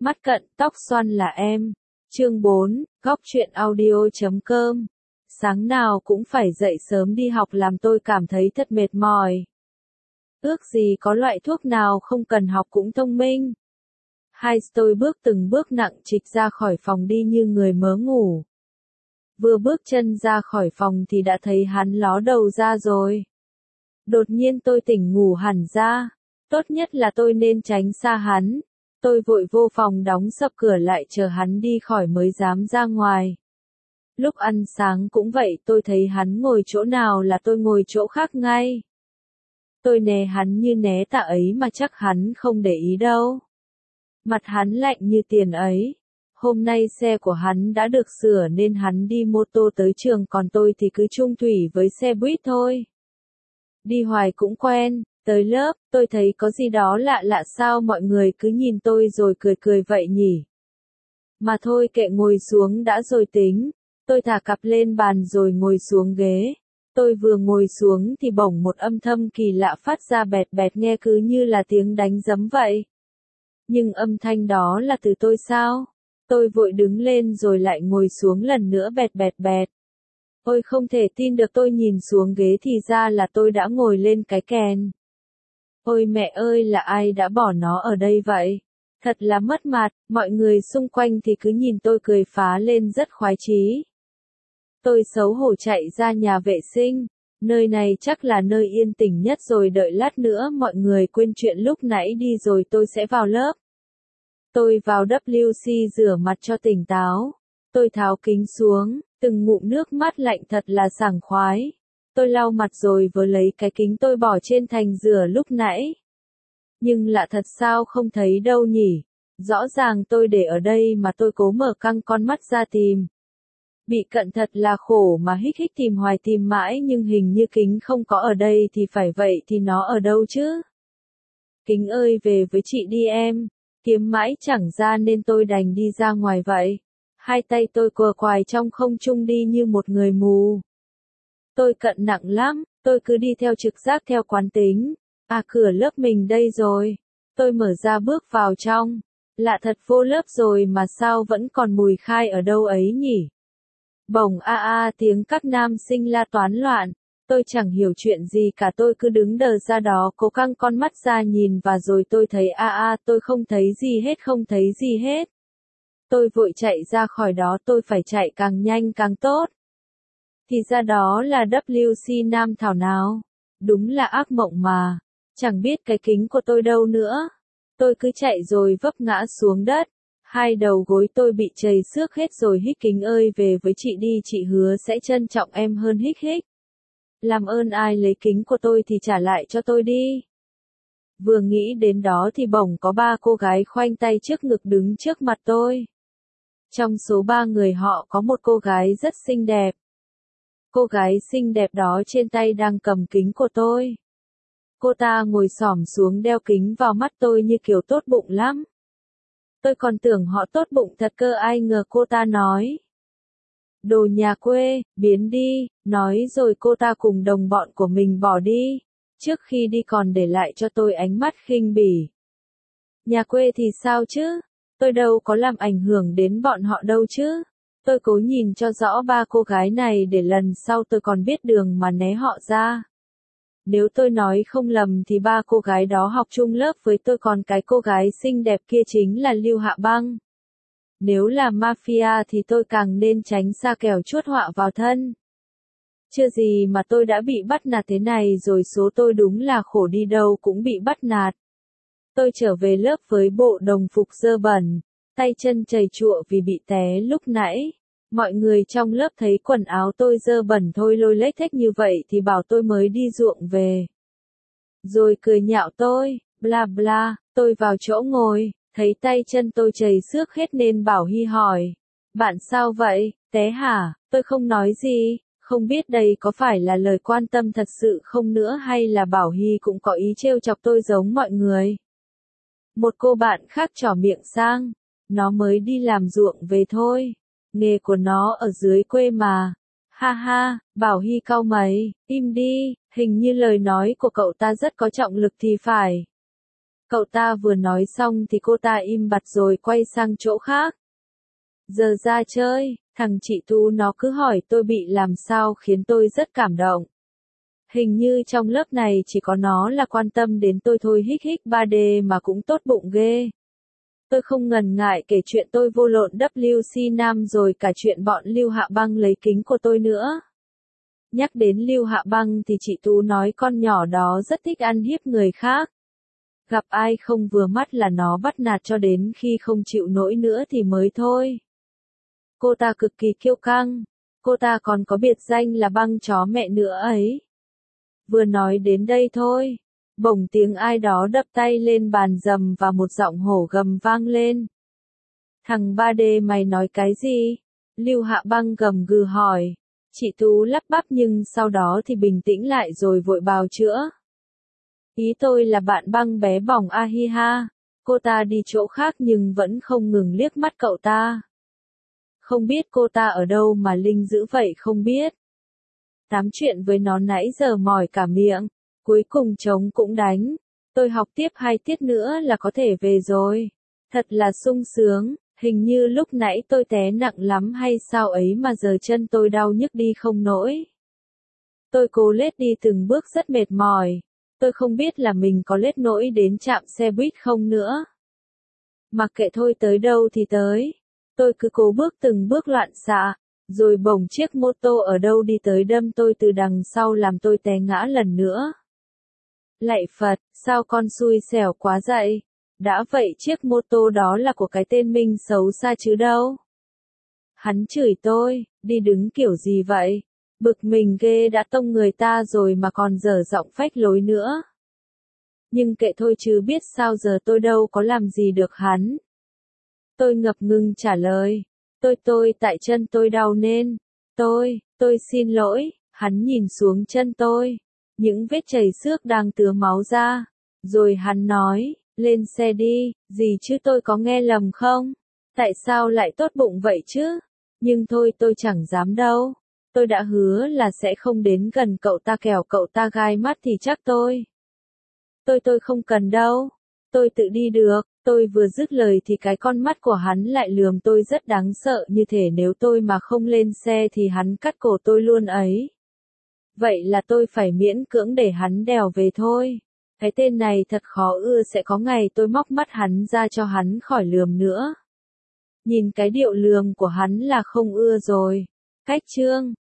Mắt cận, tóc xoăn là em. Chương 4, góc truyện audio.com. Sáng nào cũng phải dậy sớm đi học làm tôi cảm thấy thật mệt mỏi. Ước gì có loại thuốc nào không cần học cũng thông minh. Tôi bước từng bước nặng trịch ra khỏi phòng đi như người mớ ngủ. Vừa bước chân ra khỏi phòng thì đã thấy hắn ló đầu ra rồi. Đột nhiên tôi tỉnh ngủ hẳn ra. Tốt nhất là tôi nên tránh xa hắn. Tôi vội vô phòng đóng sập cửa lại chờ hắn đi khỏi mới dám ra ngoài. Lúc ăn sáng cũng vậy, tôi thấy hắn ngồi chỗ nào là tôi ngồi chỗ khác ngay. Tôi né hắn như né tạ ấy mà chắc hắn không để ý đâu. Mặt hắn lạnh như tiền ấy. Hôm nay xe của hắn đã được sửa nên hắn đi mô tô tới trường, còn tôi thì cứ chung thủy với xe buýt thôi. Đi hoài cũng quen, tới lớp, tôi thấy có gì đó lạ lạ, sao mọi người cứ nhìn tôi rồi cười cười vậy nhỉ? Mà thôi kệ, ngồi xuống đã rồi tính. Tôi thả cặp lên bàn rồi ngồi xuống ghế. Tôi vừa ngồi xuống thì bỗng một âm thanh kỳ lạ phát ra bẹt bẹt, nghe cứ như là tiếng đánh giấm vậy. Nhưng âm thanh đó là từ tôi sao? Tôi vội đứng lên rồi lại ngồi xuống lần nữa, bẹt bẹt bẹt. Ôi không thể tin được, tôi nhìn xuống ghế thì ra là tôi đã ngồi lên cái kèn. Ôi mẹ ơi, là ai đã bỏ nó ở đây vậy? Thật là mất mặt, mọi người xung quanh thì cứ nhìn tôi cười phá lên rất khoái chí. Tôi xấu hổ chạy ra nhà vệ sinh, nơi này chắc là nơi yên tĩnh nhất rồi, đợi lát nữa mọi người quên chuyện lúc nãy đi rồi tôi sẽ vào lớp. Tôi vào WC rửa mặt cho tỉnh táo. Tôi tháo kính xuống, từng ngụm nước mát lạnh thật là sảng khoái. Tôi lau mặt rồi vừa lấy cái kính tôi bỏ trên thành rửa lúc nãy. Nhưng lạ thật, sao không thấy đâu nhỉ? Rõ ràng tôi để ở đây mà. Tôi cố mở căng con mắt ra tìm. Bị cận thật là khổ mà, hích hích tìm hoài tìm mãi nhưng hình như kính không có ở đây thì phải, vậy thì nó ở đâu chứ? Kính ơi, về với chị đi em. Kiếm mãi chẳng ra nên tôi đành đi ra ngoài vậy. Hai tay tôi quờ quài trong không trung đi như một người mù. Tôi cận nặng lắm, tôi cứ đi theo trực giác, theo quán tính. À, cửa lớp mình đây rồi. Tôi mở ra bước vào trong. Lạ thật, vô lớp rồi mà sao vẫn còn mùi khai ở đâu ấy nhỉ? Bỗng tiếng các nam sinh la toán loạn. Tôi chẳng hiểu chuyện gì cả, tôi cứ đứng đờ ra đó cố căng con mắt ra nhìn, và rồi tôi thấy tôi không thấy gì hết, không thấy gì hết. Tôi vội chạy ra khỏi đó, tôi phải chạy càng nhanh càng tốt. Thì ra đó là WC Nam thảo nào. Đúng là ác mộng mà. Chẳng biết cái kính của tôi đâu nữa. Tôi cứ chạy rồi vấp ngã xuống đất. Hai đầu gối tôi bị trầy xước hết rồi. Hích kính ơi, về với chị đi, chị hứa sẽ trân trọng em hơn. Hích hích. Làm ơn ai lấy kính của tôi thì trả lại cho tôi đi. Vừa nghĩ đến đó thì bỗng có ba cô gái khoanh tay trước ngực đứng trước mặt tôi. Trong số ba người họ có một cô gái rất xinh đẹp. Cô gái xinh đẹp đó trên tay đang cầm kính của tôi. Cô ta ngồi xổm xuống đeo kính vào mắt tôi như kiểu tốt bụng lắm. Tôi còn tưởng họ tốt bụng thật cơ, ai ngờ cô ta nói: đồ nhà quê, biến đi. Nói rồi cô ta cùng đồng bọn của mình bỏ đi. Trước khi đi còn để lại cho tôi ánh mắt khinh bỉ. Nhà quê thì sao chứ? Tôi đâu có làm ảnh hưởng đến bọn họ đâu chứ. Tôi cố nhìn cho rõ ba cô gái này để lần sau tôi còn biết đường mà né họ ra. Nếu tôi nói không lầm thì ba cô gái đó học chung lớp với tôi, còn cái cô gái xinh đẹp kia chính là Lưu Hạ Băng. Nếu là mafia thì tôi càng nên tránh xa, kẻo chuốc họa vào thân. Chưa gì mà tôi đã bị bắt nạt thế này rồi, số tôi đúng là khổ, đi đâu cũng bị bắt nạt. Tôi trở về lớp với bộ đồng phục dơ bẩn, tay chân trầy trụa vì bị té lúc nãy. Mọi người trong lớp thấy quần áo tôi dơ bẩn thôi lôi lếch thếch như vậy thì bảo tôi mới đi ruộng về. Rồi cười nhạo tôi, bla bla. Tôi vào chỗ ngồi, thấy tay chân tôi trầy xước hết nên Bảo Hy hỏi: bạn sao vậy, té hả? Tôi không nói gì, không biết đây có phải là lời quan tâm thật sự không nữa, hay là Bảo Hy cũng có ý trêu chọc tôi giống mọi người. Một cô bạn khác trỏ miệng sang: nó mới đi làm ruộng về thôi. Nghề của nó ở dưới quê mà. Ha ha, Bảo Hy cau mày, im đi, hình như lời nói của cậu ta rất có trọng lực thì phải. Cậu ta vừa nói xong thì cô ta im bặt rồi quay sang chỗ khác. Giờ ra chơi, thằng chị Tú nó cứ hỏi tôi bị làm sao khiến tôi rất cảm động. Hình như trong lớp này chỉ có nó là quan tâm đến tôi thôi, hích hích 3D mà cũng tốt bụng ghê. Tôi không ngần ngại kể chuyện tôi vô lộn WC Nam rồi cả chuyện bọn Lưu Hạ Băng lấy kính của tôi nữa. Nhắc đến Lưu Hạ Băng thì chị Tú nói con nhỏ đó rất thích ăn hiếp người khác. Gặp ai không vừa mắt là nó bắt nạt cho đến khi không chịu nổi nữa thì mới thôi. Cô ta cực kỳ kiêu căng. Cô ta còn có biệt danh là băng chó mẹ nữa ấy. Vừa nói đến đây thôi, bỗng tiếng ai đó đập tay lên bàn rầm và một giọng hổ gầm vang lên. Thằng 3D mày nói cái gì? Lưu Hạ Băng gầm gừ hỏi. Chị Tú lắp bắp nhưng sau đó thì bình tĩnh lại rồi vội bào chữa. Ý tôi là bạn Băng bé bỏng a hi ha. Cô ta đi chỗ khác nhưng vẫn không ngừng liếc mắt cậu ta. Không biết cô ta ở đâu mà Linh dữ vậy không biết. Tám chuyện với nó nãy giờ mỏi cả miệng. Cuối cùng trống cũng đánh. Tôi học tiếp 2 tiết nữa là có thể về rồi. Thật là sung sướng. Hình như lúc nãy tôi té nặng lắm hay sao ấy mà giờ chân tôi đau nhức đi không nổi. Tôi cố lết đi từng bước rất mệt mỏi. Tôi không biết là mình có lết nổi đến trạm xe buýt không nữa. Mặc kệ thôi, tới đâu thì tới. Tôi cứ cố bước từng bước loạn xạ. Rồi bỗng chiếc mô tô ở đâu đi tới đâm tôi từ đằng sau làm tôi té ngã lần nữa. Lạy Phật, sao con xui xẻo quá vậy? Đã vậy chiếc mô tô đó là của cái tên Minh xấu xa chứ đâu. Hắn chửi tôi, đi đứng kiểu gì vậy? Bực mình ghê, đã tông người ta rồi mà còn dở giọng phách lối nữa. Nhưng kệ thôi chứ biết sao giờ, tôi đâu có làm gì được hắn. Tôi ngập ngừng trả lời. Tôi tại chân tôi đau nên. Tôi xin lỗi. Hắn nhìn xuống chân tôi. Những vết chảy xước đang tứa máu ra. Rồi hắn nói, lên xe đi, gì chứ tôi có nghe lầm không? Tại sao lại tốt bụng vậy chứ? Nhưng thôi tôi chẳng dám đâu. Tôi đã hứa là sẽ không đến gần cậu ta, kẻo cậu ta gai mắt thì chắc tôi không cần đâu. Tôi tự đi được. Tôi vừa dứt lời thì cái con mắt của hắn lại lườm tôi rất đáng sợ, như thể nếu tôi mà không lên xe thì hắn cắt cổ tôi luôn ấy. Vậy là tôi phải miễn cưỡng để hắn đèo về thôi. Cái tên này thật khó ưa, sẽ có ngày tôi móc mắt hắn ra cho hắn khỏi lườm nữa. Nhìn cái điệu lườm của hắn là không ưa rồi. Cách chương